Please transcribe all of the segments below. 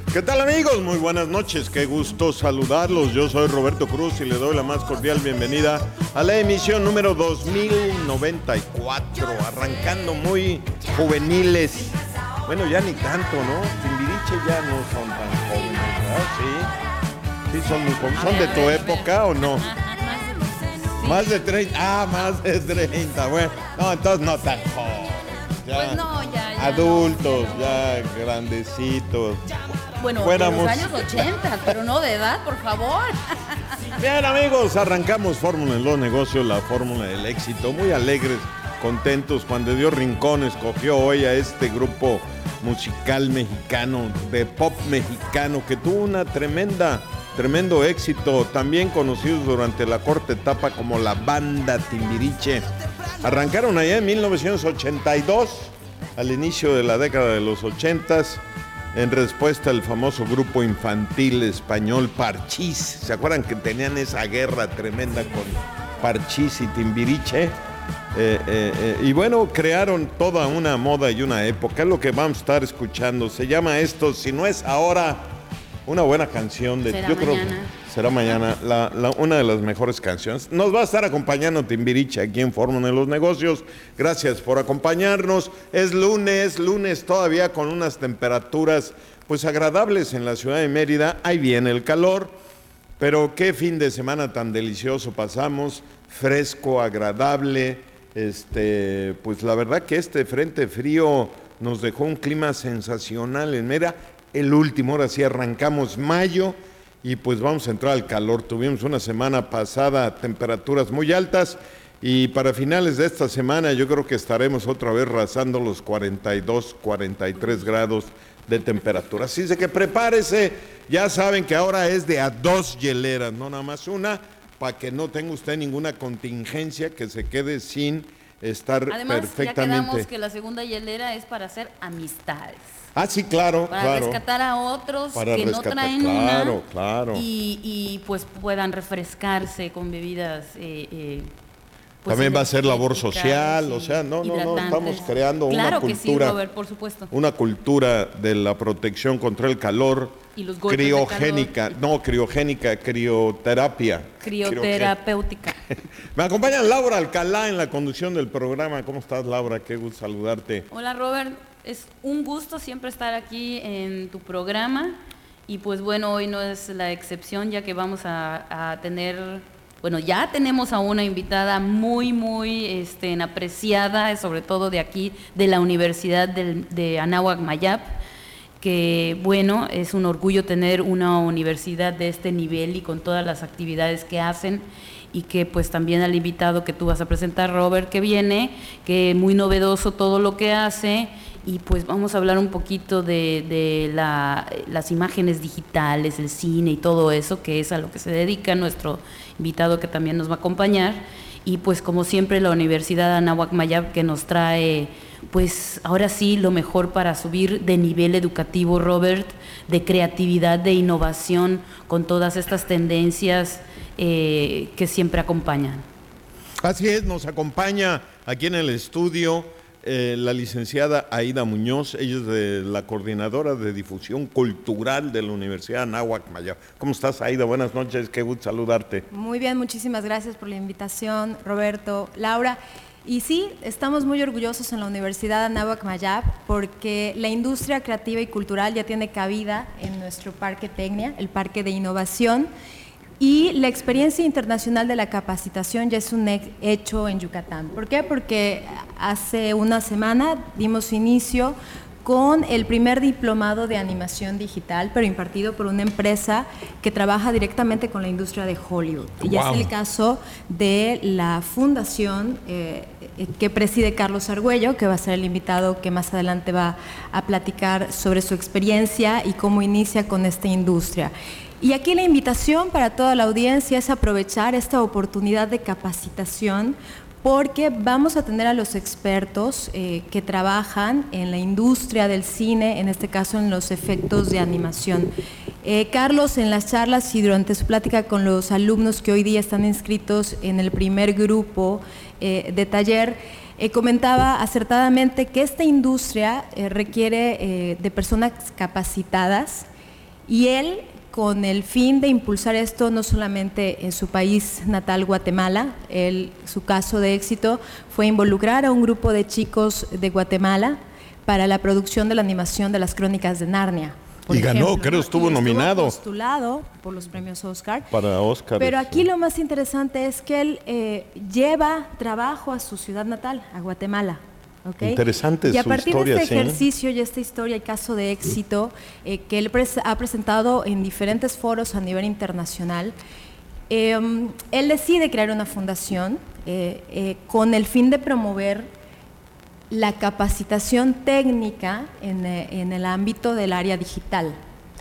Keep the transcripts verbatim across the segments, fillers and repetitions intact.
¿Qué tal, amigos? Muy buenas noches, qué gusto saludarlos. Yo soy Roberto Cruz y le doy la más cordial bienvenida a la emisión número dos mil noventa y cuatro, arrancando muy juveniles. Bueno, ya ni tanto, ¿no? Timbiriche ya no son tan jóvenes, ¿verdad? Sí, sí son muy jóvenes. ¿Son de tu época o no? Más de treinta. Ah, más de treinta. Bueno, no, entonces no tan jóvenes. Ya pues no, ya, ya. Adultos, no. Ya grandecitos. Bueno, Fuéramos... de los años ochenta, pero no de edad, por favor. Bien, amigos, arrancamos Fórmula en los Negocios, la fórmula del éxito. Muy alegres, contentos. Juan de Dios Rincón escogió hoy a este grupo musical mexicano, de pop mexicano, que tuvo una tremenda, tremendo éxito, también conocidos durante la corta etapa como la Banda Timbiriche. Arrancaron allá en mil novecientos ochenta y dos, al inicio de la década de los ochentas, en respuesta al famoso grupo infantil español Parchís. ¿Se acuerdan que tenían esa guerra tremenda con Parchís y Timbiriche? Eh, eh, eh, y bueno, crearon toda una moda y una época. Es lo que vamos a estar escuchando. Se llama esto, si no es ahora, una buena canción. De, será yo mañana. Creo que será mañana la, la, una de las mejores canciones. Nos va a estar acompañando Timbiriche aquí en Fórmula en los Negocios. Gracias por acompañarnos. Es lunes, lunes todavía con unas temperaturas pues agradables en la ciudad de Mérida. Ahí viene el calor, pero qué fin de semana tan delicioso pasamos, fresco, agradable. Este, pues la verdad que este frente frío nos dejó un clima sensacional en Mérida. El último, ahora sí arrancamos mayo y pues vamos a entrar al calor. Tuvimos una semana pasada temperaturas muy altas y para finales de esta semana yo creo que estaremos otra vez rasando los cuarenta y dos, cuarenta y tres grados de temperatura. Así de que prepárese, ya saben que ahora es de a dos hieleras, no nada más una, para que no tenga usted ninguna contingencia, que se quede sin estar Además, perfectamente. Ya quedamos que la segunda hielera es para hacer amistades. Ah, sí, claro, para claro. rescatar a otros para que rescatar, no traen claro, una claro. Y, y pues puedan refrescarse con bebidas. Eh, eh, pues También va a ser labor social, sí, o sea, no, no, no, estamos creando claro una cultura. Que sí, Robert, por supuesto. Una cultura de la protección contra el calor. Y los golpes criogénica, de calor. no, criogénica, crioterapia. Crioterapéutica. Me acompaña Laura Alcalá en la conducción del programa. ¿Cómo estás, Laura? Qué gusto saludarte. Hola, Robert. Es un gusto siempre estar aquí en tu programa y pues bueno, hoy no es la excepción, ya que vamos a, a tener, bueno, ya tenemos a una invitada muy, muy este, apreciada, sobre todo de aquí, de la Universidad de, de Anáhuac Mayap, que bueno, es un orgullo tener una universidad de este nivel y con todas las actividades que hacen, y que pues también al invitado que tú vas a presentar, Robert, que viene, que muy novedoso todo lo que hace. Y pues vamos a hablar un poquito de, de la, las imágenes digitales, el cine y todo eso, que es a lo que se dedica nuestro invitado que también nos va a acompañar. Y pues como siempre la Universidad Anáhuac Mayap, que nos trae pues ahora sí lo mejor para subir de nivel educativo, Robert, de creatividad, de innovación, con todas estas tendencias eh, que siempre acompañan. Así es, nos acompaña aquí en el estudio Eh, la licenciada Aida Muñoz. Ella es de la coordinadora de difusión cultural de la Universidad Anáhuac Mayap. ¿Cómo estás, Aida? Buenas noches, qué gusto saludarte. Muy bien, muchísimas gracias por la invitación, Roberto, Laura. Y sí, estamos muy orgullosos en la Universidad Anáhuac Mayap porque la industria creativa y cultural ya tiene cabida en nuestro Parque Tecnia, el Parque de Innovación. Y la experiencia internacional de la capacitación ya es un hecho en Yucatán. ¿Por qué? Porque hace una semana dimos inicio con el primer diplomado de animación digital, pero impartido por una empresa que trabaja directamente con la industria de Hollywood. Y ya wow. Es el caso de la fundación eh, que preside Carlos Argüello, que va a ser el invitado que más adelante va a platicar sobre su experiencia y cómo inicia con esta industria. Y aquí la invitación para toda la audiencia es aprovechar esta oportunidad de capacitación porque vamos a tener a los expertos eh, que trabajan en la industria del cine, en este caso en los efectos de animación. Eh, Carlos, en las charlas y durante su plática con los alumnos que hoy día están inscritos en el primer grupo eh, de taller, eh, comentaba acertadamente que esta industria eh, requiere eh, de personas capacitadas Y él, con el fin de impulsar esto no solamente en su país natal, Guatemala, él, su caso de éxito fue involucrar a un grupo de chicos de Guatemala para la producción de la animación de las Crónicas de Narnia. Y ejemplo, ganó, creo, estuvo y nominado. Estuvo postulado por los premios Oscar. Para Oscar. Pero aquí sí. Lo más interesante es que él eh, lleva trabajo a su ciudad natal, a Guatemala. ¿Okay? Interesante su historia. Y a partir historia, de este ¿sí? ejercicio y esta historia y caso de éxito eh, que él pres- ha presentado en diferentes foros a nivel internacional, eh, él decide crear una fundación eh, eh, con el fin de promover la capacitación técnica en, en el ámbito del área digital.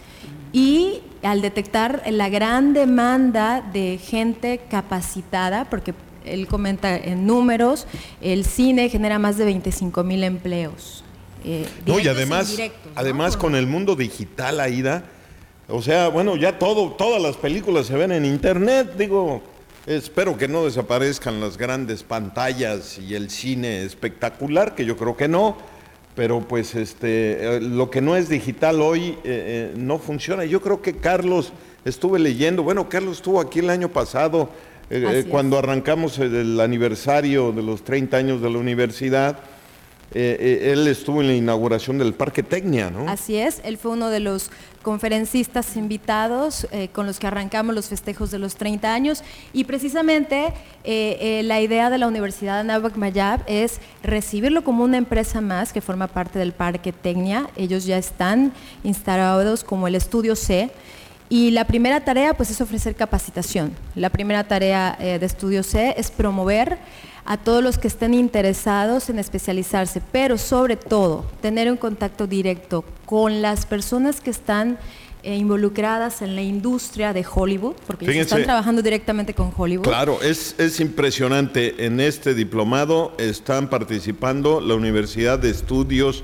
Y al detectar la gran demanda de gente capacitada, porque él comenta en números, el cine genera más de veinticinco mil empleos. Eh, no, y además, ¿no? además con el mundo digital, Aida, o sea, bueno, ya todo, todas las películas se ven en internet, digo, espero que no desaparezcan las grandes pantallas y el cine espectacular, que yo creo que no, pero pues este, eh, lo que no es digital hoy eh, eh, no funciona. Yo creo que Carlos, estuve leyendo, bueno, Carlos estuvo aquí el año pasado, eh, eh, cuando arrancamos el aniversario de los treinta años de la universidad. Eh, eh, él estuvo en la inauguración del Parque Tecnia, ¿no? Así es, él fue uno de los conferencistas invitados eh, con los que arrancamos los festejos de los treinta años, y precisamente eh, eh, la idea de la Universidad Anáhuac Mayab es recibirlo como una empresa más que forma parte del Parque Tecnia. Ellos ya están instalados como el Estudio C. Y la primera tarea pues es ofrecer capacitación. La primera tarea eh, de Estudio C es promover a todos los que estén interesados en especializarse, pero sobre todo tener un contacto directo con las personas que están eh, involucradas en la industria de Hollywood, porque ellos están trabajando directamente con Hollywood. Claro, es, es impresionante. En este diplomado están participando la Universidad de Estudios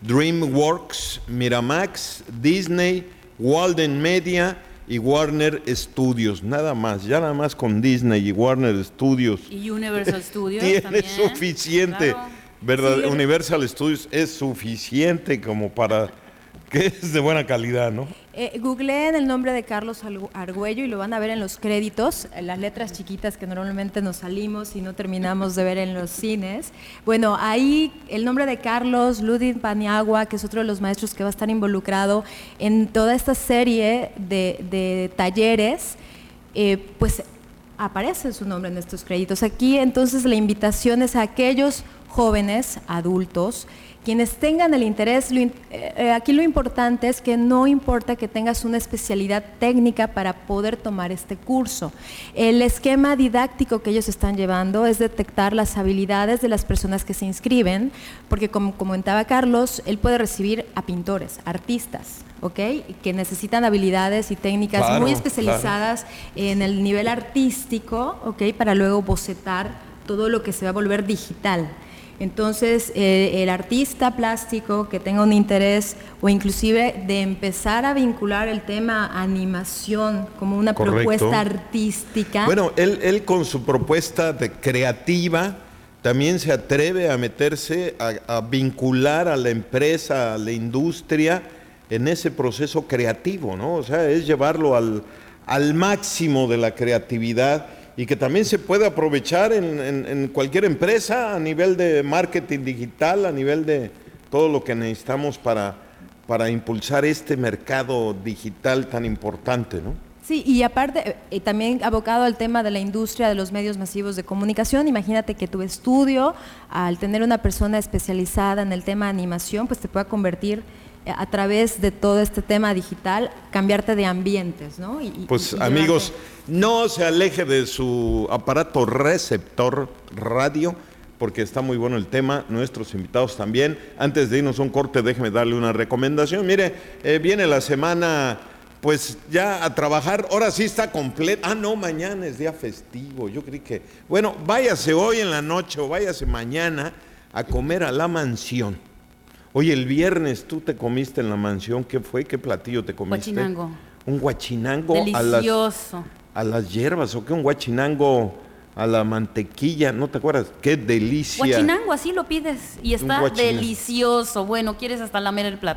DreamWorks, Miramax, Disney, Walden Media y Warner Studios, nada más, ya nada más con Disney y Warner Studios. Y Universal Studios tiene también. suficiente, Claro. ¿verdad? Sí. Universal Studios es suficiente como para que es de buena calidad, ¿no? Eh, googleen el nombre de Carlos Argüello y lo van a ver en los créditos, en las letras chiquitas que normalmente nos salimos y no terminamos de ver en los cines. Bueno, ahí el nombre de Carlos Ludwig Paniagua, que es otro de los maestros que va a estar involucrado en toda esta serie de, de talleres, eh, pues aparece su nombre en estos créditos. Aquí entonces la invitación es a aquellos jóvenes, adultos, quienes tengan el interés. Lo, eh, aquí lo importante es que no importa que tengas una especialidad técnica para poder tomar este curso. El esquema didáctico que ellos están llevando es detectar las habilidades de las personas que se inscriben, porque como comentaba Carlos, él puede recibir a pintores, artistas, ¿ok? Que necesitan habilidades y técnicas claro, muy especializadas claro. en el nivel artístico, ¿ok? Para luego bocetar todo lo que se va a volver digital. Entonces, eh, el artista plástico que tenga un interés o inclusive de empezar a vincular el tema animación como una Correcto. propuesta artística. Bueno, él, él con su propuesta de creativa también se atreve a meterse, a, a vincular a la empresa, a la industria en ese proceso creativo, ¿no? O sea, es llevarlo al, al máximo de la creatividad, y que también se puede aprovechar en, en, en cualquier empresa a nivel de marketing digital, a nivel de todo lo que necesitamos para, para impulsar este mercado digital tan importante, ¿no? Sí, y aparte, eh, también abocado al tema de la industria de los medios masivos de comunicación. Imagínate que tu estudio, al tener una persona especializada en el tema de animación, pues te pueda convertir a través de todo este tema digital, cambiarte de ambientes, ¿no? Y, pues y amigos, no se aleje de su aparato receptor radio, porque está muy bueno el tema, nuestros invitados también. Antes de irnos a un corte, déjeme darle una recomendación. Mire, eh, viene la semana, pues ya a trabajar, ahora sí está completa. Ah, no, mañana es día festivo, yo creí que... Bueno, váyase hoy en la noche o váyase mañana a comer a La Mansión. Oye, el viernes tú te comiste en La Mansión, ¿qué fue? ¿Qué platillo te comiste? Guachinango. Un guachinango delicioso. A las, a las hierbas, ¿o qué? Un guachinango a la mantequilla, ¿no te acuerdas? ¡Qué delicia! Guachinango, así lo pides y está delicioso. Bueno, quieres hasta lamer el plato.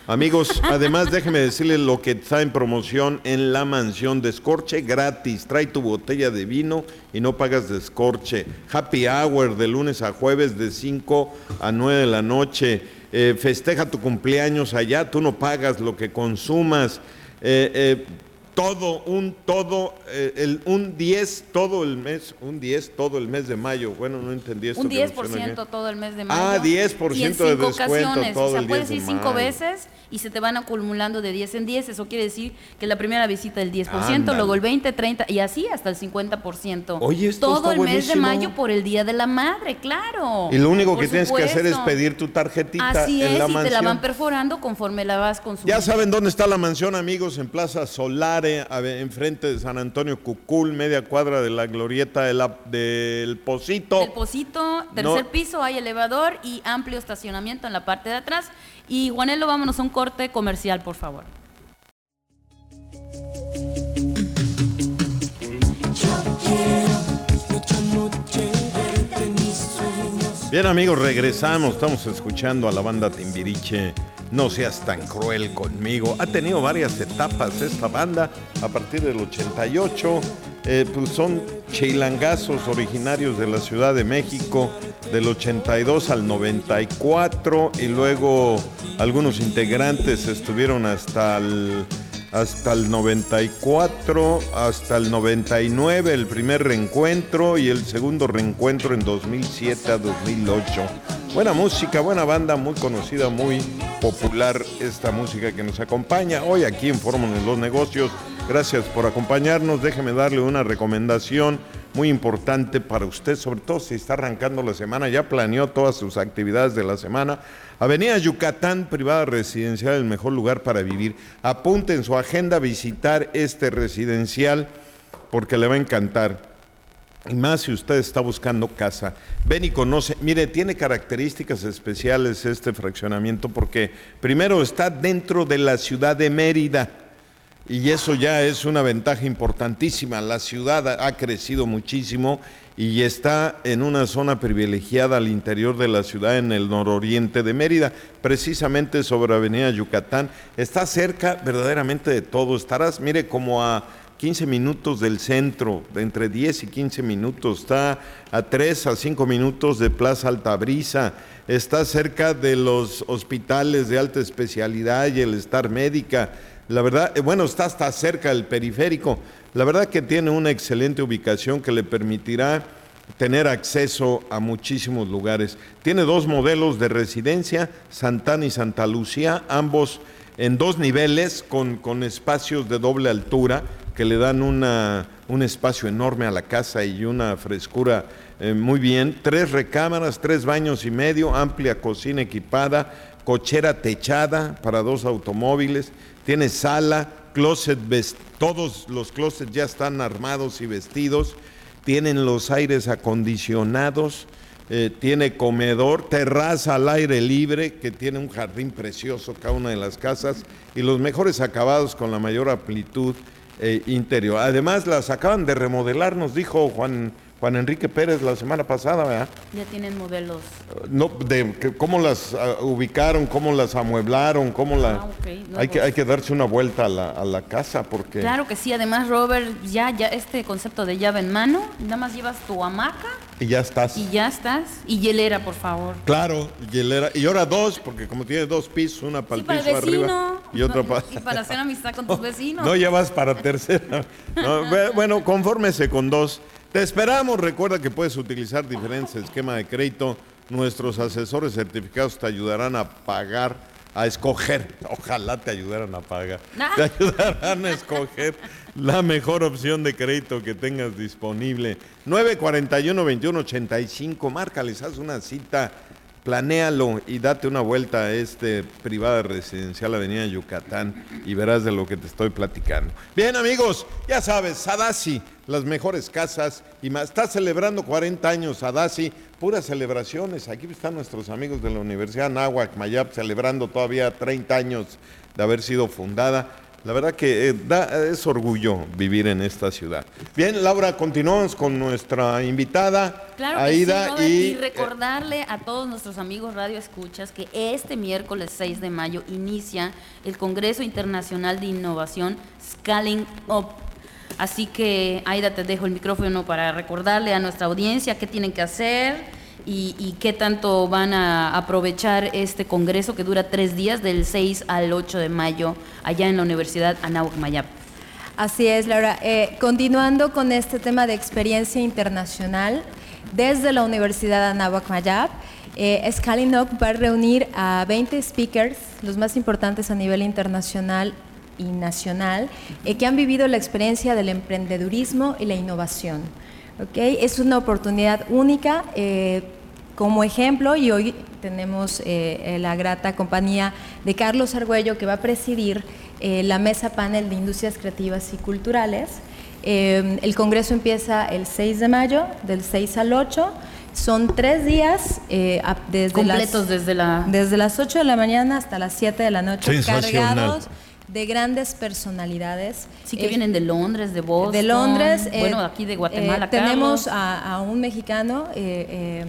Amigos, además déjeme decirles lo que está en promoción en la mansión: descorche gratis, trae tu botella de vino y no pagas descorche. Happy hour de lunes a jueves de cinco a nueve de la noche. Eh, festeja tu cumpleaños allá, tú no pagas lo que consumas. Eh, eh, todo, un todo, eh, el, un diez todo el mes, un diez todo el mes de mayo. Bueno, no entendí esto. Un diez por ciento todo el mes de mayo. Ah, diez por ciento de descuento ocasiones. todo o sea, el puedes diez ir de cinco mayo. veces y se te van acumulando de diez en diez. Eso quiere decir que la primera visita el diez por ciento, Ándale. luego el veinte, treinta y así hasta el cincuenta por ciento. Oye, esto todo está el mes de buenísimo. mayo por el Día de la Madre, claro. Y lo único Por que tienes que hacer es supuesto. pedir tu tarjetita Así en es, la y mansión. te la van perforando conforme la vas consumiendo. Ya saben dónde está la mansión, amigos, en Plaza Solare, a ver, enfrente de San Antonio Cucul, media cuadra de la glorieta de la- del Pocito. El Pocito, tercer No. piso, hay elevador y amplio estacionamiento en la parte de atrás. Y Juanelo, vámonos a un corte comercial, por favor. Bien, amigos, regresamos. Estamos escuchando a la banda Timbiriche. No seas tan cruel conmigo. Ha tenido varias etapas esta banda a partir del ochenta y ocho. Eh, pues son chilangazos originarios de la Ciudad de México, del ochenta y dos al noventa y cuatro, y luego algunos integrantes estuvieron hasta el, hasta el noventa y cuatro, hasta el noventa y nueve, el primer reencuentro, y el segundo reencuentro en dos mil siete a dos mil ocho. Buena música, buena banda, muy conocida, muy popular esta música que nos acompaña hoy aquí en Fórmula de los Negocios. Gracias por acompañarnos. Déjeme darle una recomendación muy importante para usted, sobre todo si está arrancando la semana, ya planeó todas sus actividades de la semana. Avenida Yucatán, privada residencial, el mejor lugar para vivir. Apunte en su agenda visitar este residencial porque le va a encantar. Y más si usted está buscando casa. Ven y conoce. Mire, tiene características especiales este fraccionamiento porque primero está dentro de la ciudad de Mérida. Y eso ya es una ventaja importantísima. La ciudad ha crecido muchísimo y está en una zona privilegiada al interior de la ciudad, en el nororiente de Mérida, precisamente sobre Avenida Yucatán. Está cerca verdaderamente de todo. Estarás, mire, como a quince minutos del centro, de entre diez y quince minutos. Está a tres a cinco minutos de Plaza Altabrisa. Está cerca de los hospitales de alta especialidad y el Star Médica. La verdad, bueno, está hasta cerca del periférico. La verdad que tiene una excelente ubicación que le permitirá tener acceso a muchísimos lugares. Tiene dos modelos de residencia, Santana y Santa Lucía, ambos en dos niveles con, con espacios de doble altura que le dan una, un espacio enorme a la casa y una frescura eh, muy bien. Tres recámaras, tres baños y medio, amplia cocina equipada, cochera techada para dos automóviles. Tiene sala, closet, vest- todos los closets ya están armados y vestidos, tienen los aires acondicionados, eh, tiene comedor, terraza al aire libre, que tiene un jardín precioso cada una de las casas, y los mejores acabados con la mayor amplitud eh, interior. Además, las acaban de remodelar, nos dijo Juan... Juan Enrique Pérez la semana pasada, ¿verdad? Ya tienen modelos. No, de que, cómo las uh, ubicaron, cómo las amueblaron, cómo la... Ah, ok. No, hay, que, pues- hay que darse una vuelta a la, a la casa porque... Claro que sí, además Robert, ya, ya este concepto de llave en mano, nada más llevas tu hamaca Y ya estás. y ya estás. Y hielera, por favor. Claro, y, hielera- y ahora dos, porque como tiene dos pisos, una para Sí, el para el piso vecino. arriba y otra No, para... y para hacer amistad con tus vecinos. No, ya vas para tercera. No, bu- bueno, confórmese con dos. Te esperamos. Recuerda que puedes utilizar diferentes esquemas de crédito. Nuestros asesores certificados te ayudarán a pagar, a escoger. Ojalá te ayudaran a pagar. Ah. Te ayudarán a escoger la mejor opción de crédito que tengas disponible. nueve cuarenta y uno, veintiuno ochenta y cinco. Márcales, haz una cita. Planéalo y date una vuelta a este privada residencial Avenida Yucatán y verás de lo que te estoy platicando. Bien, amigos, ya sabes, Sadasi, las mejores casas y más. Está celebrando cuarenta años Sadasi, puras celebraciones. Aquí están nuestros amigos de la Universidad Anáhuac Mayap celebrando todavía treinta años de haber sido fundada. La verdad que eh, da, es orgullo vivir en esta ciudad. Bien, Laura, continuamos con nuestra invitada, claro que Aida. Sí, Robert, y, y recordarle a todos nuestros amigos Radio Escuchas que este miércoles seis de mayo inicia el Congreso Internacional de Innovación Scaling Up. Así que, Aida, te dejo el micrófono para recordarle a nuestra audiencia qué tienen que hacer y, y qué tanto van a aprovechar este congreso que dura tres días, del seis al ocho de mayo, allá en la Universidad Anáhuac Mayap. Así es, Laura. Eh, continuando con este tema de experiencia internacional, desde la Universidad Anáhuac Mayap, eh, Scaling Up va a reunir a veinte speakers, los más importantes a nivel internacional y nacional, eh, que han vivido la experiencia del emprendedurismo y la innovación. ¿Okay? Es una oportunidad única. Eh, como ejemplo, y hoy tenemos eh, la grata compañía de Carlos Argüello, que va a presidir eh, la mesa panel de industrias creativas y culturales. Eh, el congreso empieza el seis de mayo, del seis al ocho. Son tres días, eh, desde completos las, desde, la... desde las ocho de la mañana hasta las siete de la noche, cargados de grandes personalidades. Sí, que eh, vienen de Londres, de Boston. De Londres. Eh, bueno, aquí de Guatemala. Eh, tenemos a, a un mexicano eh,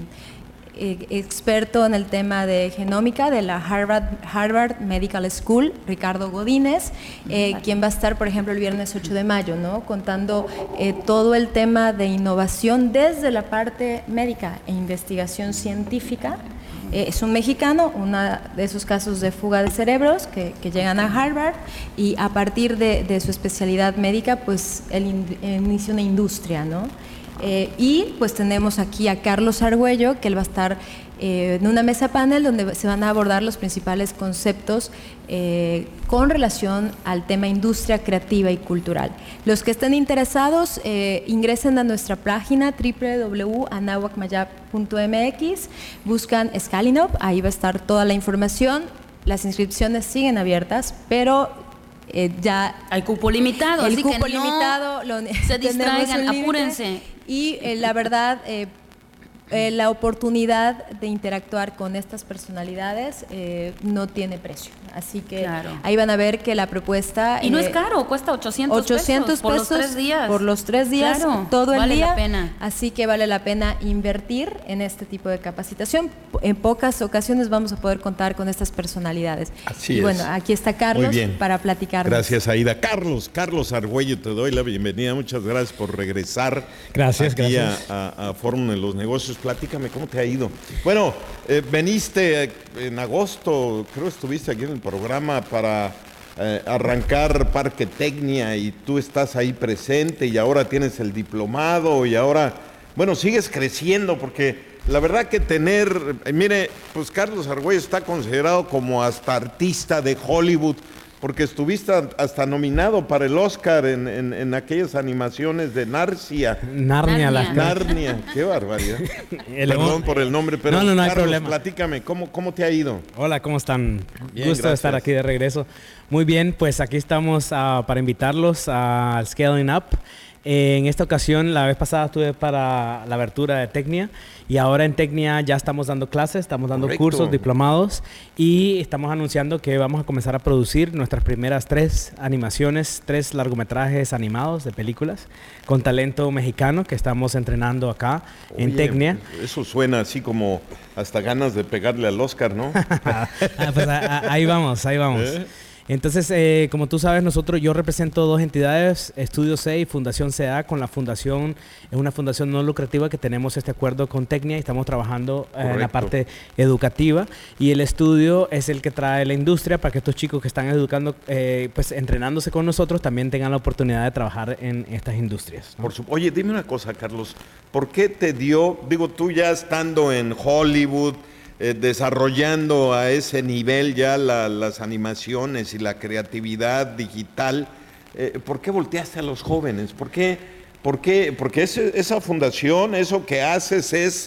eh, experto en el tema de genómica de la Harvard, Harvard Medical School, Ricardo Godínez, eh, quien va a estar, por ejemplo, el viernes ocho de mayo, ¿no? Contando eh, todo el tema de innovación desde la parte médica e investigación científica. Eh, es un mexicano, uno de esos casos de fuga de cerebros que, que llegan a Harvard, y a partir de, de su especialidad médica, pues él in, inicia una industria, ¿no? Eh, y pues tenemos aquí a Carlos Argüello, que él va a estar eh, en una mesa panel donde se van a abordar los principales conceptos eh, con relación al tema industria creativa y cultural. Los que estén interesados, eh, ingresen a nuestra página doble u doble u doble u punto anáhuac mayap punto m x, buscan Scaling Up, ahí va a estar toda la información. Las inscripciones siguen abiertas, pero eh, ya hay cupo limitado, el así cupo que limitado, no lo, se distraigan, apúrense. Y eh, la verdad, eh, eh, la oportunidad de interactuar con estas personalidades eh, no tiene precio. Así que claro, ahí van a ver que la propuesta... Y no eh, es caro, cuesta ochocientos, ochocientos pesos, pesos por los tres días. Por los tres días, claro, todo el vale día. La pena. Así que vale la pena invertir en este tipo de capacitación. En pocas ocasiones vamos a poder contar con estas personalidades. Así y es. bueno, aquí está Carlos Muy bien, para platicarnos. Gracias, Aida. Carlos, Carlos Argüello, te doy la bienvenida. Muchas gracias por regresar. Gracias, aquí gracias. a, a, a Fórum de los Negocios. Platícame, ¿cómo te ha ido? Bueno, eh, veniste en agosto, creo que estuviste aquí en el programa para eh, arrancar Parque Tecnia, y tú estás ahí presente, y ahora tienes el diplomado, y ahora, bueno, sigues creciendo, porque la verdad que tener, eh, mire, pues Carlos Argüello está considerado como hasta artista de Hollywood, porque estuviste hasta nominado para el Oscar en, en, en aquellas animaciones de Narcia. Narnia. Narnia. Narnia, qué barbaridad. El Perdón por el nombre, pero no, no, no hay Carlos, problema. platícame, ¿cómo, ¿cómo te ha ido? Hola, ¿cómo están? Bien, Gusto de estar gracias. aquí de regreso. Muy bien, pues aquí estamos uh, para invitarlos al Scaling Up. Eh, en esta ocasión, la vez pasada estuve para la abertura de Tecnia, y ahora en Tecnia ya estamos dando clases, estamos dando Correcto. cursos, diplomados, y estamos anunciando que vamos a comenzar a producir nuestras primeras tres animaciones, tres largometrajes animados de películas con talento mexicano que estamos entrenando acá en Oye, Tecnia. Eso suena así como hasta ganas de pegarle al Oscar, ¿no? Ah, pues a, a, ahí vamos, ahí vamos. ¿Eh? Entonces, eh, como tú sabes, nosotros, yo represento dos entidades, Estudio C y Fundación C A. Con la fundación, es una fundación no lucrativa que tenemos este acuerdo con Tecnia, y estamos trabajando eh, en la parte educativa, y el estudio es el que trae la industria para que estos chicos que están educando, eh, pues entrenándose con nosotros, también tengan la oportunidad de trabajar en estas industrias, ¿no? Por su... Oye, dime una cosa, Carlos, ¿por qué te dio, digo, tú ya estando en Hollywood, Eh, desarrollando a ese nivel ya la, las animaciones y la creatividad digital, eh, ¿por qué volteaste a los jóvenes? ¿Por qué? ¿Por qué? Porque ese, esa fundación, eso que haces es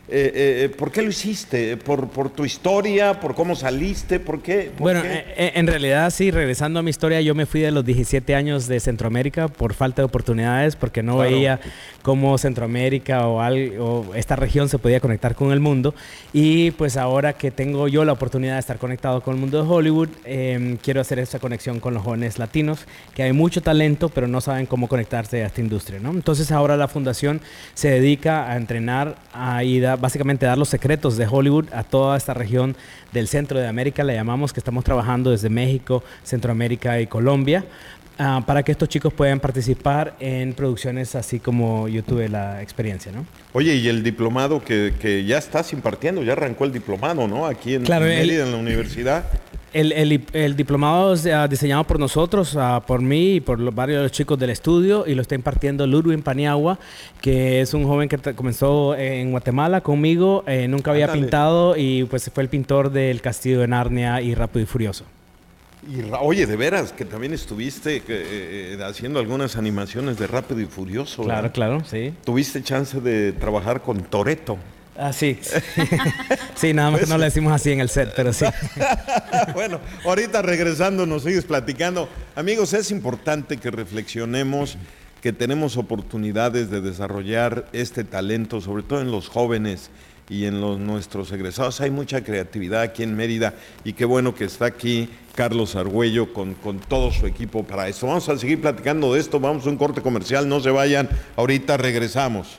Eh, eh, ¿Por qué lo hiciste? ¿Por, ¿Por tu historia? ¿Por cómo saliste? ¿Por qué? ¿Por bueno, qué? Eh, en realidad sí, regresando a mi historia, yo me fui de los diecisiete años de Centroamérica por falta de oportunidades, porque no claro. veía cómo Centroamérica o, al, o esta región se podía conectar con el mundo. Y pues ahora que tengo yo la oportunidad de estar conectado con el mundo de Hollywood, eh, quiero hacer esa conexión con los jóvenes latinos, que hay mucho talento, pero no saben cómo conectarse a esta industria, ¿no? Entonces ahora la fundación se dedica a entrenar, a ir a básicamente dar los secretos de Hollywood a toda esta región del centro de América, le llamamos, que estamos trabajando desde México, Centroamérica y Colombia, uh, para que estos chicos puedan participar en producciones así como yo tuve la experiencia, ¿no? Oye, y el diplomado que, que ya estás impartiendo, ya arrancó el diplomado, ¿no? Aquí en, claro, en Mérida, el, en la universidad. El, el, el diplomado es uh, diseñado por nosotros, uh, por mí y por los, varios de los chicos del estudio, y lo está impartiendo Ludwig Paniagua, que es un joven que comenzó en Guatemala conmigo, eh, nunca había Ándale. pintado y pues fue el pintor del Castillo de Narnia y Rápido y Furioso. Y, oye, de veras, que también estuviste eh, haciendo algunas animaciones de Rápido y Furioso. Claro, ¿verdad? claro, sí. Tuviste chance de trabajar con Toretto. Ah, sí. Sí, nada más pues, que no le decimos así en el set, pero sí. Bueno, ahorita regresando nos sigues platicando. Amigos, es importante que reflexionemos que tenemos oportunidades de desarrollar este talento, sobre todo en los jóvenes y en los, nuestros egresados. Hay mucha creatividad aquí en Mérida y qué bueno que está aquí Carlos Argüello con, con todo su equipo para eso. Vamos a seguir platicando de esto, vamos a un corte comercial, no se vayan, ahorita regresamos.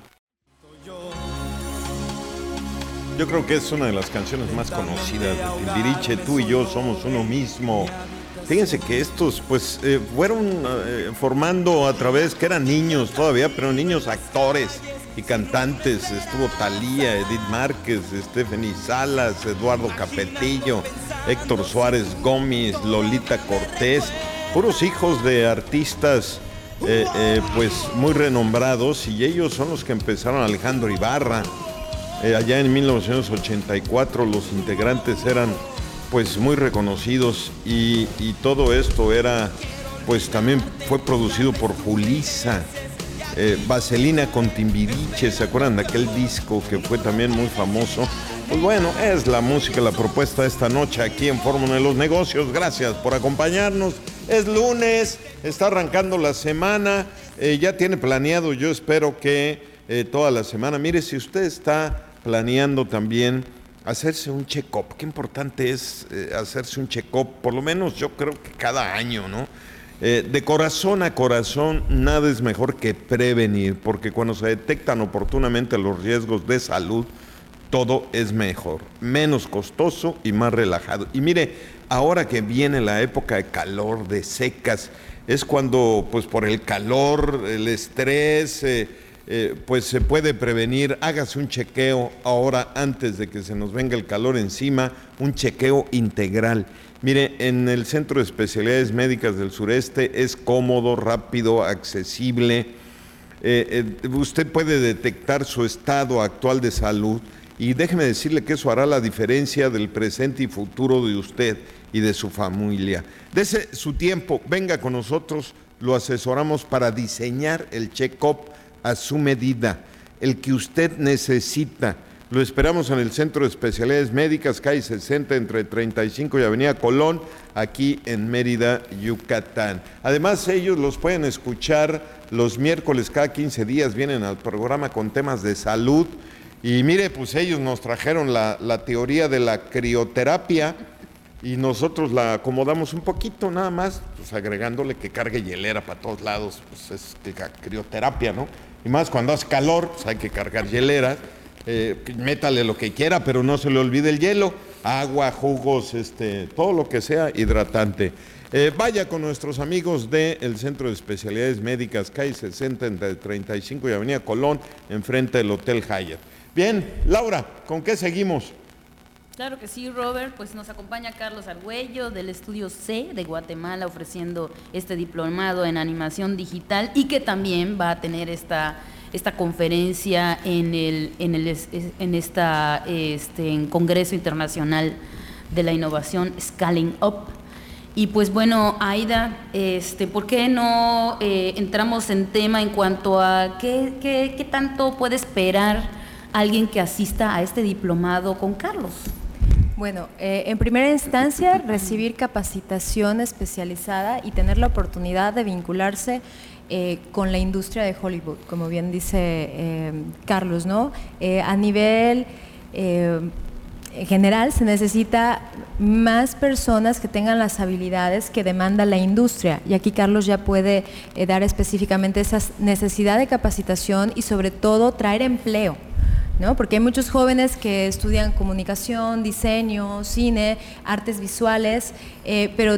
Yo creo que es una de las canciones más conocidas de Timbiriche, Tú y Yo Somos Uno Mismo. Fíjense que estos pues eh, fueron eh, formando a través, que eran niños todavía, pero niños actores y cantantes. Estuvo Thalía, Edith Márquez, Stephanie Salas, Eduardo Capetillo, Héctor Suárez Gómez, Lolita Cortés, puros hijos de artistas eh, eh, pues muy renombrados, y ellos son los que empezaron. Alejandro Ibarra. Eh, allá en mil novecientos ochenta y cuatro los integrantes eran pues muy reconocidos y, y todo esto era pues también fue producido por Julissa, eh, Vaselina con Timbiriche, ¿se acuerdan de aquel disco que fue también muy famoso? Pues bueno, es la música, la propuesta de esta noche aquí en Fórmula de los Negocios. Gracias por acompañarnos. Es lunes, está arrancando la semana, eh, ya tiene planeado, yo espero que Eh, toda la semana. Mire, si usted está planeando también hacerse un check-up, qué importante es eh, hacerse un check-up, por lo menos yo creo que cada año, ¿no? Eh, de corazón a corazón, nada es mejor que prevenir, porque cuando se detectan oportunamente los riesgos de salud, todo es mejor, menos costoso y más relajado. Y mire, ahora que viene la época de calor, de secas, es cuando, pues por el calor, el estrés, eh, Eh, pues se puede prevenir. Hágase un chequeo ahora antes de que se nos venga el calor encima, un chequeo integral. Mire, en el Centro de Especialidades Médicas del Sureste es cómodo, rápido, accesible. Eh, eh, usted puede detectar su estado actual de salud y déjeme decirle que eso hará la diferencia del presente y futuro de usted y de su familia. Dese su tiempo, venga con nosotros, lo asesoramos para diseñar el check-up a su medida, el que usted necesita. Lo esperamos en el Centro de Especialidades Médicas, calle sesenta, entre treinta y cinco y Avenida Colón, aquí en Mérida, Yucatán. Además, ellos los pueden escuchar los miércoles, cada quince días vienen al programa con temas de salud. Y mire, pues ellos nos trajeron la, la teoría de la crioterapia y nosotros la acomodamos un poquito nada más, pues agregándole que cargue hielera para todos lados, pues es la crioterapia, ¿no? Y más cuando hace calor, pues hay que cargar hielera, eh, métale lo que quiera, pero no se le olvide el hielo, agua, jugos, este, todo lo que sea hidratante. Eh, vaya con nuestros amigos del Centro de Especialidades Médicas, calle sesenta, entre treinta y cinco y Avenida Colón, enfrente del Hotel Hyatt. Bien, Laura, ¿con qué seguimos? Claro que sí, Robert, pues nos acompaña Carlos Argüello del Estudio C de Guatemala ofreciendo este diplomado en animación digital y que también va a tener esta, esta conferencia en el en el en esta este en Congreso Internacional de la Innovación Scaling Up. Y pues bueno, Aida, este, ¿por qué no eh, entramos en tema en cuanto a qué, qué, qué tanto puede esperar alguien que asista a este diplomado con Carlos? Bueno, eh, en primera instancia, recibir capacitación especializada y tener la oportunidad de vincularse eh, con la industria de Hollywood, como bien dice eh, Carlos, ¿no? Eh, a nivel eh, general se necesita más personas que tengan las habilidades que demanda la industria, y aquí Carlos ya puede eh, dar específicamente esa necesidad de capacitación y sobre todo traer empleo, ¿no? Porque hay muchos jóvenes que estudian comunicación, diseño, cine, artes visuales, eh, pero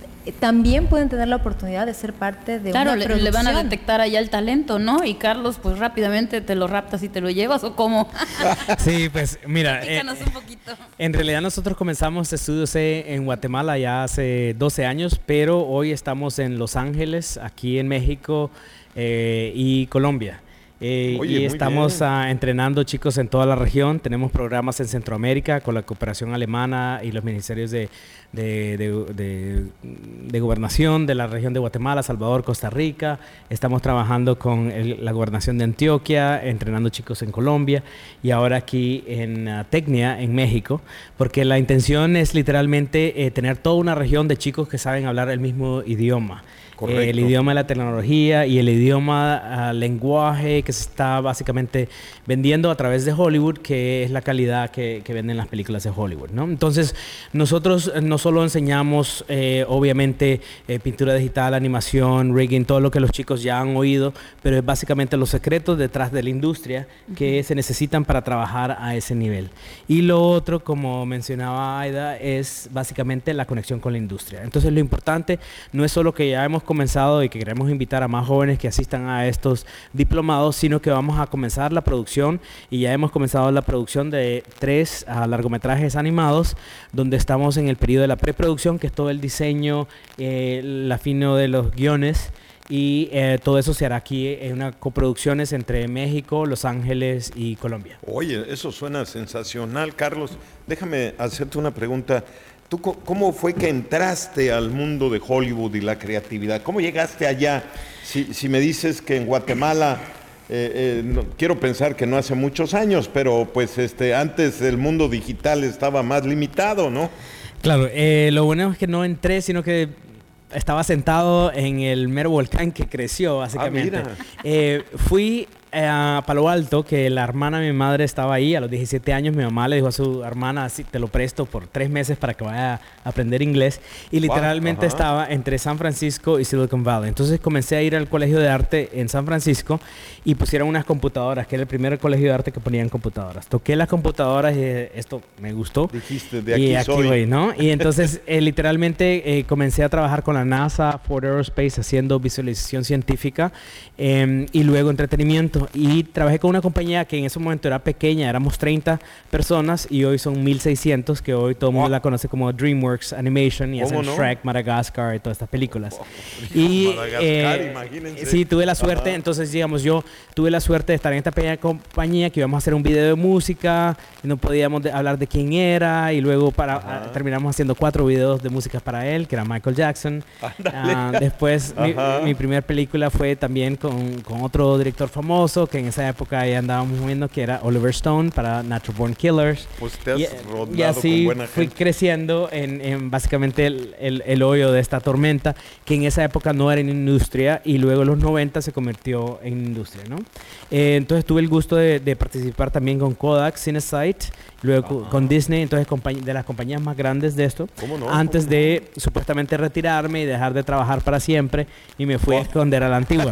también pueden tener la oportunidad de ser parte de claro, una le, producción. le van a detectar allá el talento, ¿no? Y Carlos, pues rápidamente te lo raptas y te lo llevas, ¿o cómo? Sí, pues mira, eh, un poquito. En realidad nosotros comenzamos Estudio C en Guatemala ya hace doce años, pero hoy estamos en Los Ángeles, aquí en México eh, y Colombia. Eh, Oye, y estamos uh, entrenando chicos en toda la región. Tenemos programas en Centroamérica con la cooperación alemana y los ministerios de, de, de, de, de gobernación de la región de Guatemala, Salvador, Costa Rica. Estamos trabajando con el, la gobernación de Antioquia, entrenando chicos en Colombia y ahora aquí en uh, Tecnia, en México, porque la intención es literalmente eh, tener toda una región de chicos que saben hablar el mismo idioma. Eh, el idioma de la tecnología y el idioma, uh, lenguaje que se está básicamente vendiendo a través de Hollywood, que es la calidad que, que venden las películas de Hollywood, ¿no? Entonces, nosotros no solo enseñamos, eh, obviamente, eh, pintura digital, animación, rigging, todo lo que los chicos ya han oído, pero es básicamente los secretos detrás de la industria que uh-huh. se necesitan para trabajar a ese nivel. Y lo otro, como mencionaba Aida, es básicamente la conexión con la industria. Entonces, lo importante no es solo que ya hemos comenzado y que queremos invitar a más jóvenes que asistan a estos diplomados, sino que vamos a comenzar la producción y ya hemos comenzado la producción de tres uh, largometrajes animados, donde estamos en el periodo de la preproducción, que es todo el diseño, eh, el afino de los guiones, y eh, todo eso se hará aquí en unas coproducciones entre México, Los Ángeles y Colombia. Oye, eso suena sensacional, Carlos. Déjame hacerte una pregunta. ¿Tú cómo fue que entraste al mundo de Hollywood y la creatividad? ¿Cómo llegaste allá? Si, si me dices que en Guatemala, eh, eh, no, quiero pensar que no hace muchos años, pero pues este, antes el mundo digital estaba más limitado, ¿no? Claro, eh, lo bueno es que no entré, sino que estaba sentado en el mero volcán que creció, básicamente. Ah, mira. Eh, fui a Palo Alto, que la hermana de mi madre estaba ahí a los diecisiete años. Mi mamá le dijo a su hermana, así te lo presto por tres meses para que vaya a aprender inglés, y literalmente wow, estaba entre San Francisco y Silicon Valley. Entonces comencé a ir al colegio de arte en San Francisco y pusieron unas computadoras, que era el primer colegio de arte que ponían computadoras. Toqué las computadoras y esto me gustó. Dijiste, de aquí y aquí soy. Voy, ¿no? Y entonces eh, literalmente eh, comencé a trabajar con la NASA, Ford Aerospace, haciendo visualización científica eh, y luego entretenimiento. Y trabajé con una compañía que en ese momento era pequeña, éramos treinta personas y hoy son mil seiscientos, que hoy todo el mundo wow. la conoce como DreamWorks Animation, y hacen no? Shrek, Madagascar y todas estas películas. Wow. Y Madagascar, eh, imagínense. Sí, tuve la suerte, Ajá. entonces digamos yo tuve la suerte de estar en esta pequeña compañía que íbamos a hacer un video de música y no podíamos de, hablar de quién era, y luego para uh, terminamos haciendo cuatro videos de música para él, que era Michael Jackson. Uh, después mi, mi primer película fue también con, con otro director famoso, que en esa época ya andábamos viendo, que era Oliver Stone para Natural Born Killers. Pues te has y, rodado y así con buena gente. Fui creciendo en, en básicamente el, el, el hoyo de esta tormenta, que en esa época no era en industria, y luego en los noventa se convirtió en industria, ¿no? Eh, entonces tuve el gusto de, de participar también con Kodak, Cinesite, luego Ajá. con Disney, entonces de las compañías más grandes de esto, ¿Cómo no? antes ¿Cómo de no? supuestamente retirarme y dejar de trabajar para siempre, y me fui oh. a esconder a la Antigua.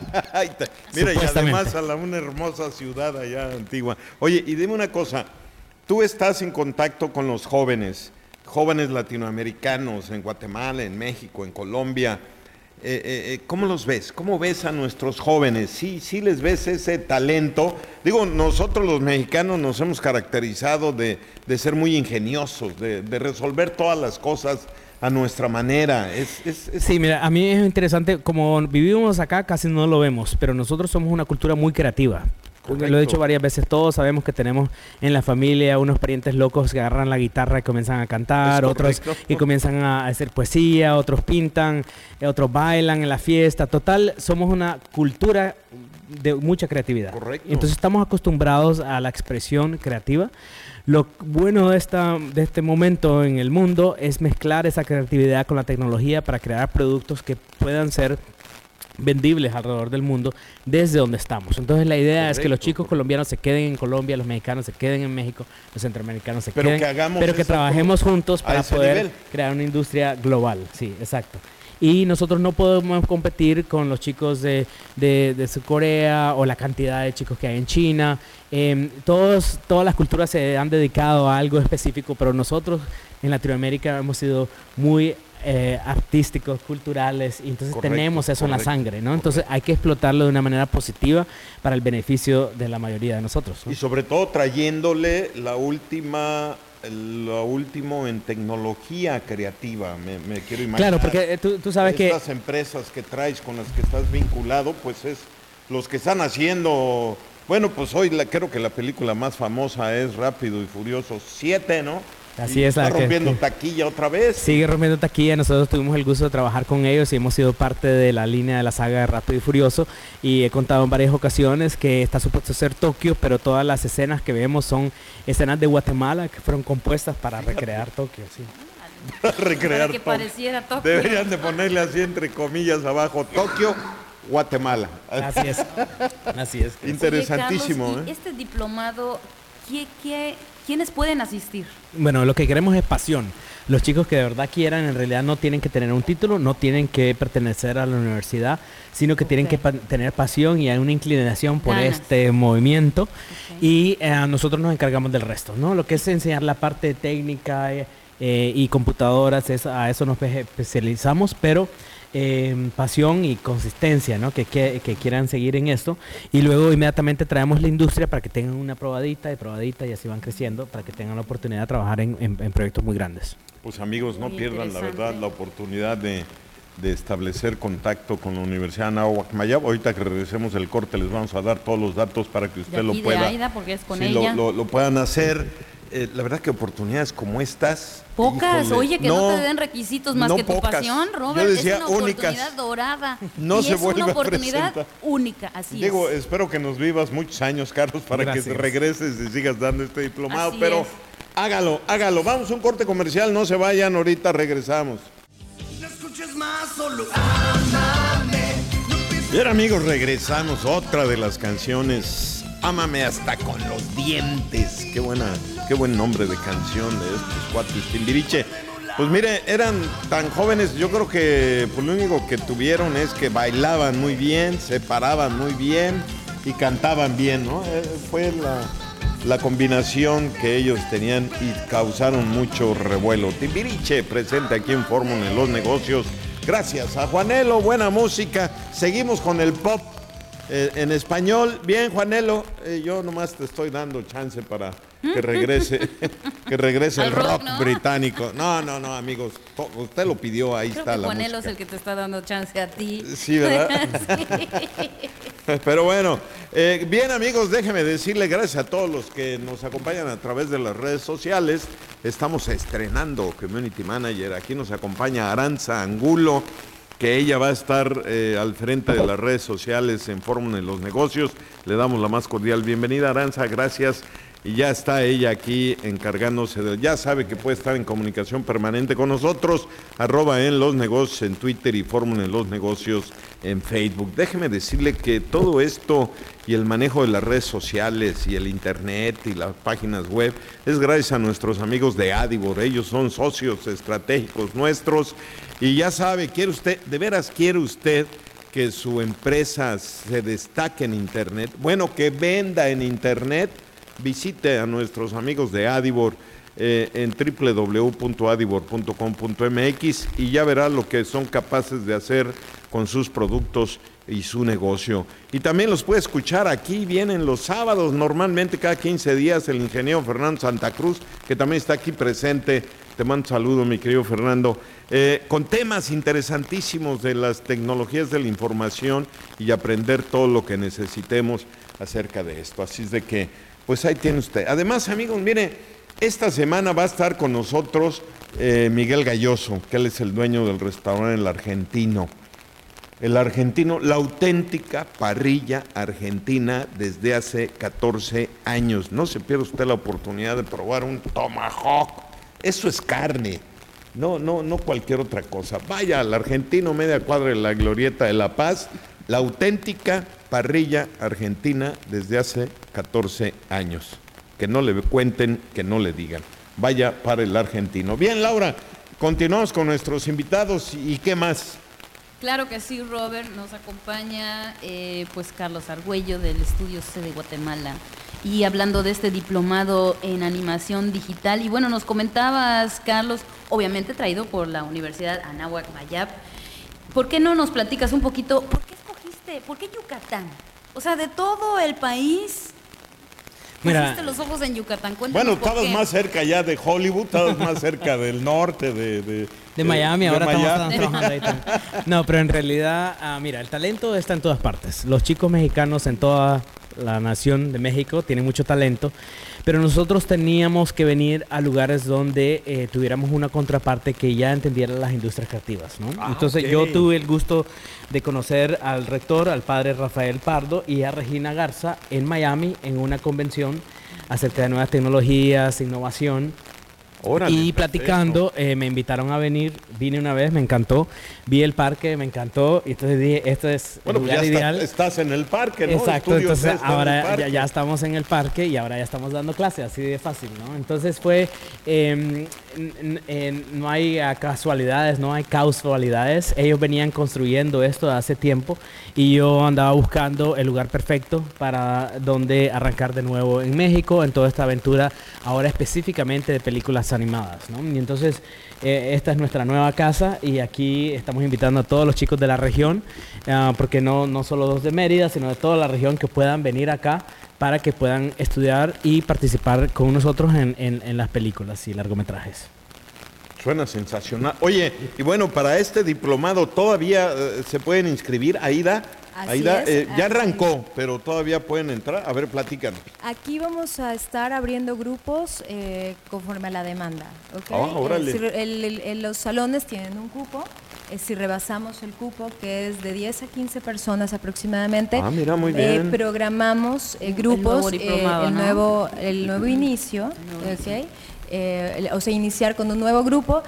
Mira, y además a la, una hermosa ciudad allá Antigua. Oye, y dime una cosa, tú estás en contacto con los jóvenes, jóvenes latinoamericanos en Guatemala, en México, en Colombia. Eh, eh, ¿Cómo los ves? ¿Cómo ves a nuestros jóvenes? ¿Sí, sí les ves ese talento? Digo, nosotros los mexicanos nos hemos caracterizado de, de ser muy ingeniosos, de, de resolver todas las cosas a nuestra manera. Es, es, es... Sí, mira, a mí es interesante, como vivimos acá casi no lo vemos, pero nosotros somos una cultura muy creativa. Correcto. Lo he dicho varias veces, todos sabemos que tenemos en la familia unos parientes locos que agarran la guitarra y comienzan a cantar, otros y comienzan a hacer poesía, otros pintan, otros bailan en la fiesta. Total, somos una cultura de mucha creatividad. Correcto. Entonces estamos acostumbrados a la expresión creativa. Lo bueno de, esta, de este momento en el mundo es mezclar esa creatividad con la tecnología para crear productos que puedan ser vendibles alrededor del mundo desde donde estamos. Entonces la idea Correcto. es que los chicos colombianos se queden en Colombia, los mexicanos se queden en México, los centroamericanos se pero queden, que hagamos pero que trabajemos juntos para poder nivel. crear una industria global. Sí, exacto. Y nosotros no podemos competir con los chicos de, de, de Corea o la cantidad de chicos que hay en China. Eh, todos, todas las culturas se han dedicado a algo específico, pero nosotros en Latinoamérica hemos sido muy eh, artísticos, culturales, y entonces correcto, tenemos eso correcto, en la sangre, ¿no? Entonces correcto. hay que explotarlo de una manera positiva para el beneficio de la mayoría de nosotros, ¿no? Y sobre todo trayéndole la última... lo último en tecnología creativa, me, me quiero imaginar. Claro, porque tú, tú sabes Estas que... Estas empresas que traes, con las que estás vinculado, pues es los que están haciendo... Bueno, pues hoy la, creo que la película más famosa es Rápido y Furioso siete, ¿no? Así y es. Está la rompiendo que, taquilla otra vez. Sigue rompiendo taquilla. Nosotros tuvimos el gusto de trabajar con ellos y hemos sido parte de la línea de la saga de Rápido y Furioso. Y he contado en varias ocasiones que está supuesto ser Tokio, pero todas las escenas que vemos son escenas de Guatemala que fueron compuestas para recrear Tokio. Sí. recrear para que Tokio. pareciera Tokio. Deberían de ponerle así entre comillas abajo, Tokio, Guatemala. Así es. Así es. Interesantísimo. Oye, Carlos, ¿y este diplomado, ¿qué, qué, quiénes pueden asistir? Bueno, lo que queremos es pasión. Los chicos que de verdad quieran, en realidad no tienen que tener un título, no tienen que pertenecer a la universidad, sino que okay. tienen que pa- tener pasión y hay una inclinación por Ganas. este movimiento. Okay. Y eh, nosotros nos encargamos del resto, ¿no? Lo que es enseñar la parte técnica eh, eh, y computadoras, es, a eso nos especializamos, pero... Eh, pasión y consistencia, ¿no? Que, que, que quieran seguir en esto, y luego inmediatamente traemos la industria para que tengan una probadita y probadita y así van creciendo para que tengan la oportunidad de trabajar en, en, en proyectos muy grandes. Pues amigos, no muy pierdan la verdad la oportunidad de, de establecer contacto con la Universidad Anáhuac Mayab. Ahorita que regresemos del corte les vamos a dar todos los datos para que usted de lo pueda, de Aida, porque es con sí, ella. Lo, lo, lo puedan hacer. Eh, la verdad que oportunidades como estas... Pocas, híjole, oye, que no, no te den requisitos más no que tu pocas. pasión, Robert. Yo decía es una únicas. oportunidad dorada. No y se es vuelve una a oportunidad presentar. única, así Diego, es. espero que nos vivas muchos años, Carlos, para Gracias. que regreses y sigas dando este diplomado, así pero es. hágalo, hágalo. Vamos a un corte comercial, no se vayan, ahorita regresamos. No escuches más, solo ámame. Bien amigos, regresamos. Otra de las canciones, Ámame hasta con los dientes. Qué buena, qué buen nombre de canción de estos cuates Timbiriche. Pues mire, eran tan jóvenes, yo creo que pues, lo único que tuvieron es que bailaban muy bien, se paraban muy bien y cantaban bien, ¿no? Eh, fue la, la combinación que ellos tenían y causaron mucho revuelo. Timbiriche presente aquí en Fórmula en los Negocios. Gracias a Juanelo, buena música. Seguimos con el pop eh, en español. Bien, Juanelo, eh, yo nomás te estoy dando chance para que regrese, que regrese el rock, rock ¿no? británico. No, no, no, amigos, usted lo pidió, ahí Creo está que la Juanelo música. es el que te está dando chance a ti. Sí, ¿verdad? Sí. Pero bueno, eh, bien amigos, déjenme decirle gracias a todos los que nos acompañan a través de las redes sociales. Estamos estrenando Community Manager. Aquí nos acompaña Aranza Angulo, que ella va a estar eh, al frente de las redes sociales en Fórmula en los Negocios. Le damos la más cordial bienvenida, Aranza, gracias. Y ya está ella aquí encargándose de... Ya sabe que puede estar en comunicación permanente con nosotros, arroba en los negocios en Twitter y Fórmula en los Negocios en Facebook. Déjeme decirle que todo esto y el manejo de las redes sociales y el internet y las páginas web es gracias a nuestros amigos de Adibor. Ellos son socios estratégicos nuestros y ya sabe, quiere usted, de veras quiere usted que su empresa se destaque en internet, bueno, que venda en internet. Visite a nuestros amigos de Adibor eh, en doble u doble u doble u punto adibor punto com punto m x y ya verá lo que son capaces de hacer con sus productos y su negocio. Y también los puede escuchar aquí, vienen los sábados, normalmente cada quince días, el ingeniero Fernando Santa Cruz, que también está aquí presente. Te mando un saludo, mi querido Fernando, eh, con temas interesantísimos de las tecnologías de la información y aprender todo lo que necesitemos acerca de esto. Así es de que pues ahí tiene usted. Además, amigos, mire, esta semana va a estar con nosotros eh, Miguel Galloso, que él es el dueño del restaurante El Argentino. el argentino, la auténtica parrilla argentina desde hace catorce años. No se pierda usted la oportunidad de probar un tomahawk. Eso es carne, no, no, no cualquier otra cosa. Vaya al argentino, media cuadra de la Glorieta de La Paz, la auténtica parrilla argentina desde hace catorce años. Que no le cuenten, que no le digan. Vaya para el argentino. Bien, Laura, continuamos con nuestros invitados. ¿Y qué más? Claro que sí, Robert. Nos acompaña eh, pues Carlos Argüello del Estudio C de Guatemala. Y hablando de este diplomado en animación digital. Y bueno, nos comentabas, Carlos, obviamente traído por la Universidad Anáhuac Mayap. ¿Por qué no nos platicas un poquito? ¿Por qué escogiste? ¿Por qué Yucatán? O sea, de todo el país... Mira, los ojos en Yucatán. Cuéntanos bueno, por estabas qué. más cerca ya de Hollywood, estabas más cerca del norte, de... De, de Miami, de ahora Miami. estamos trabajando ahí también. No, pero en realidad, ah, mira, el talento está en todas partes. Los chicos mexicanos en toda la nación de México tienen mucho talento, pero nosotros teníamos que venir a lugares donde eh, tuviéramos una contraparte que ya entendiera las industrias creativas, ¿no? Ah, Entonces okay. yo tuve el gusto de conocer al rector, al padre Rafael Pardo y a Regina Garza en Miami en una convención acerca de nuevas tecnologías, innovación. Órale, y platicando, eh, me invitaron a venir, vine una vez, me encantó, vi el parque, me encantó, y entonces dije, esto es Bueno, el pues lugar ya ideal. está, estás en el parque, ¿no? Exacto, Estudio entonces C está en el ahora parque. ya, ya estamos en el parque y ahora ya estamos dando clases, así de fácil, ¿no? Entonces fue, eh, n- n- no hay uh, casualidades, no hay causalidades, ellos venían construyendo esto hace tiempo y yo andaba buscando el lugar perfecto para donde arrancar de nuevo en México, en toda esta aventura, ahora específicamente de películas animadas, ¿no? Y entonces eh, esta es nuestra nueva casa y aquí estamos invitando a todos los chicos de la región, uh, porque no, no solo los de Mérida, sino de toda la región que puedan venir acá para que puedan estudiar y participar con nosotros en, en, en las películas y largometrajes. Suena sensacional. Oye, y bueno, para este diplomado todavía eh, se pueden inscribir, Aida. Así Aida, es, eh, ya así arrancó, pero todavía pueden entrar. A ver, platícanos. Aquí vamos a estar abriendo grupos eh, conforme a la demanda. ¿Okay? Ah, órale. Eh, si re- el- el- el- los salones tienen un cupo. Eh, si rebasamos el cupo, que es de diez a quince personas aproximadamente, Ah, mira, muy eh, bien. programamos eh, El grupos, nuevo eh, diplomado, el, ¿no? nuevo, el nuevo inicio, nuevo ¿ok? Eh, el- o sea, iniciar con un nuevo grupo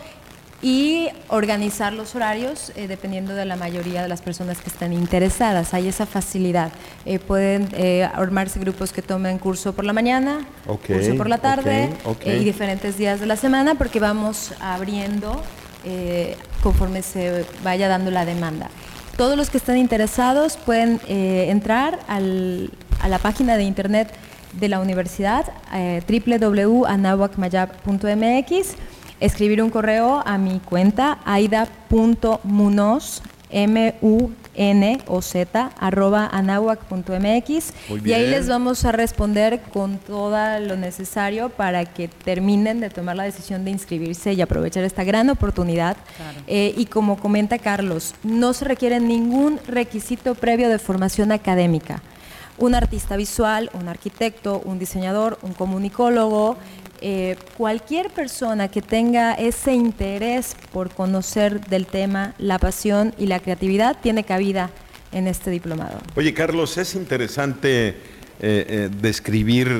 y organizar los horarios eh, dependiendo de la mayoría de las personas que están interesadas. Hay esa facilidad. Eh, pueden eh, armarse grupos que tomen curso por la mañana, Ok, curso por la tarde ok, ok. eh, y diferentes días de la semana porque vamos abriendo eh, conforme se vaya dando la demanda. Todos los que están interesados pueden eh, entrar al, a la página de internet de la universidad, eh, doble u doble u doble u punto anáhuac mayap punto m x, escribir un correo a mi cuenta aida punto munoz, M U N O Z, arroba anáhuac punto m x, Muy y ahí bien. les vamos a responder con todo lo necesario para que terminen de tomar la decisión de inscribirse y aprovechar esta gran oportunidad. Claro. Eh, y como comenta Carlos, no se requiere ningún requisito previo de formación académica. Un artista visual, un arquitecto, un diseñador, un comunicólogo, eh, cualquier persona que tenga ese interés por conocer del tema, la pasión y la creatividad tiene cabida en este diplomado. Oye, Carlos, es interesante eh, eh, describir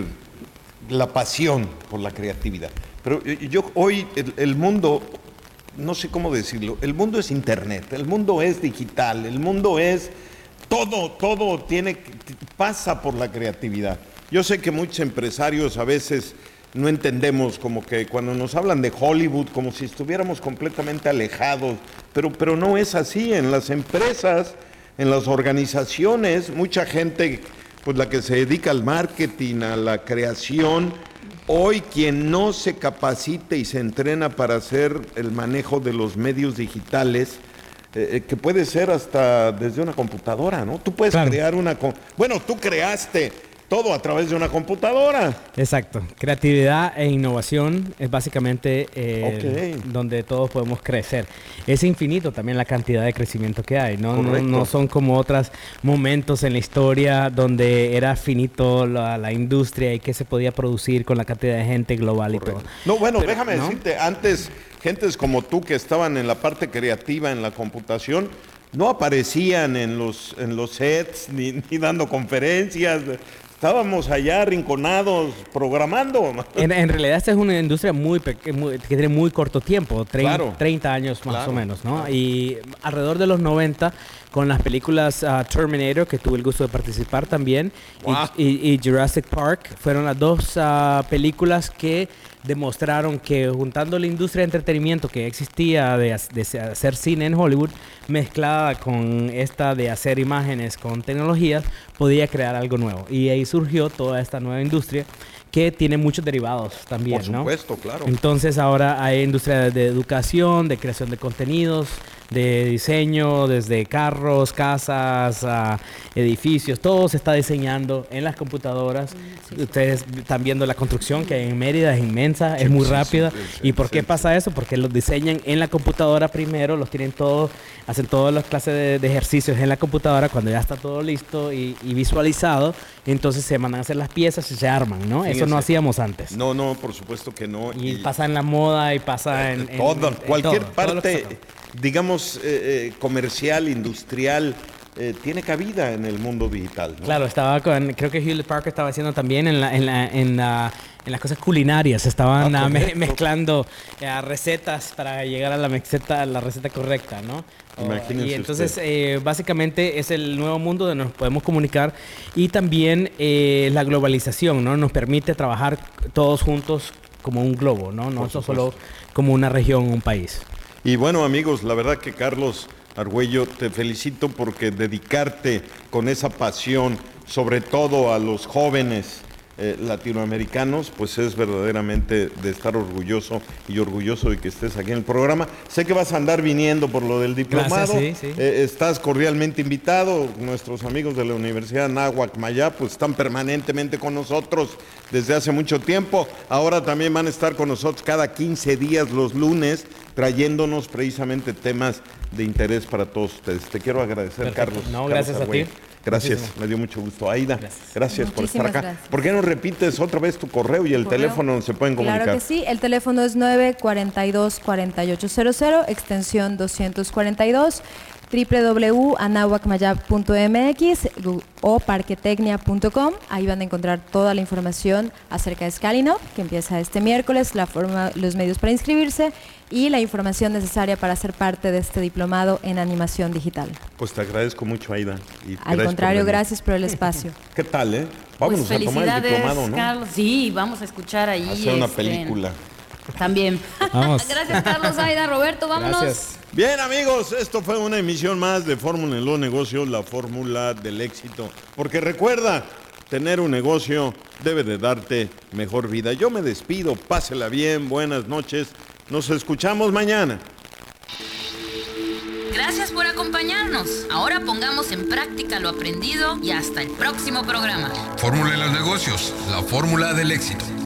la pasión por la creatividad. Pero eh, yo hoy, el, el mundo, no sé cómo decirlo, el mundo es internet, el mundo es digital, el mundo es... Todo, todo tiene, pasa por la creatividad. Yo sé que muchos empresarios a veces no entendemos, como que cuando nos hablan de Hollywood, como si estuviéramos completamente alejados, pero, pero no es así. En las empresas, en las organizaciones, mucha gente, pues la que se dedica al marketing, a la creación, hoy quien no se capacite y se entrena para hacer el manejo de los medios digitales, Eh, que puede ser hasta desde una computadora, ¿no? Tú puedes Claro. crear una... co- Bueno, tú creaste todo a través de una computadora. Exacto. Creatividad e innovación es básicamente eh, Ok. donde todos podemos crecer. Es infinito también la cantidad de crecimiento que hay. No, no, Correcto. no son como otros momentos en la historia donde era finito la, la industria y qué se podía producir con la cantidad de gente global y todo. No, bueno, Pero, déjame ¿no? decirte, antes, gentes como tú que estaban en la parte creativa, en la computación, no aparecían en los, en los sets ni, ni dando conferencias. Estábamos allá arrinconados programando. En, en realidad esta es una industria muy, peque- muy que tiene muy corto tiempo, treinta, Claro. treinta años más Claro, o menos, ¿no? claro. Y alrededor de los noventa, con las películas uh, Terminator, que tuve el gusto de participar también, y- Wow. y, y Jurassic Park, fueron las dos uh, películas que demostraron que juntando la industria de entretenimiento que existía de, ha- de hacer cine en Hollywood, mezclada con esta de hacer imágenes con tecnologías, podía crear algo nuevo. Y ahí surgió toda esta nueva industria que tiene muchos derivados también, Por ¿no? supuesto, claro. Entonces ahora hay industria de, de educación, de creación de contenidos, de diseño, desde carros, casas, a edificios, todo se está diseñando en las computadoras. Ustedes están viendo la construcción que hay en Mérida, es inmensa, es muy sí, rápida. sí, sí, ¿Y por sí, qué sí. pasa eso? Porque los diseñan en la computadora primero, los tienen todos, hacen todas las clases de, de ejercicios en la computadora cuando ya está todo listo y, y visualizado, entonces se mandan a hacer las piezas y se arman, ¿no? Eso Fíjense. no hacíamos antes. No, no, por supuesto que no. Y pasa en la moda y pasa en, en- todo, en cualquier todo, todo lo que parte, sacamos. digamos, eh, eh, comercial, industrial, eh, tiene cabida en el mundo digital, ¿no? Claro, estaba con, creo que Hewlett Packard estaba haciendo también en, la, en, la, en, la, en las cosas culinarias, estaban Ah, ah, me- correcto. mezclando eh, recetas para llegar a la receta, la receta correcta, ¿no? O- Imagínense y entonces, usted. eh, básicamente es el nuevo mundo donde nos podemos comunicar y también eh, la globalización, ¿no? Nos permite trabajar todos juntos como un globo, ¿no? No Por solo supuesto. como una región, un país. Y bueno, amigos, la verdad que Carlos Argüello, te felicito porque dedicarte con esa pasión, sobre todo a los jóvenes eh, latinoamericanos, pues es verdaderamente de estar orgulloso y orgulloso de que estés aquí en el programa. Sé que vas a andar viniendo por lo del diplomado. Gracias, sí, sí. Eh, estás cordialmente invitado. Nuestros amigos de la Universidad Anáhuac Mayab pues están permanentemente con nosotros desde hace mucho tiempo. Ahora también van a estar con nosotros cada quince días los lunes, trayéndonos precisamente temas de interés para todos ustedes. Te quiero agradecer, Perfecto. Carlos. No, Carlos gracias a Argüello. ti. Gracias, Muchísimo. me dio mucho gusto. Aida, Gracias. gracias, por estar Muchísimas acá. gracias. ¿Por qué no repites otra vez tu correo y el Correo. teléfono donde se pueden comunicar? Claro que sí, el teléfono es nueve cuatro dos, cuatro ocho cero cero, extensión doscientos cuarenta y dos, doble u doble u doble u punto anahuac mayab punto m x o parquetecnia punto com. Ahí van a encontrar toda la información acerca de Scalinop, que empieza este miércoles, la forma, los medios para inscribirse y la información necesaria para ser parte de este diplomado en animación digital. Pues te agradezco mucho, Aida. y Al gracias por contrario, venir. gracias por el espacio. ¿Qué tal, eh? Vámonos Pues a tomar el felicidades, diplomado, ¿no? Carlos. Sí, vamos a escuchar ahí. Hacer una este, película. También. Vamos. Gracias, Carlos, Aida, Roberto, vámonos. Gracias. Bien, amigos, esto fue una emisión más de Fórmula en los Negocios, la fórmula del éxito. Porque recuerda, tener un negocio debe de darte mejor vida. Yo me despido, pásela bien, buenas noches. Nos escuchamos mañana. Gracias por acompañarnos. Ahora pongamos en práctica lo aprendido y hasta el próximo programa. Fórmula en los negocios, la fórmula del éxito.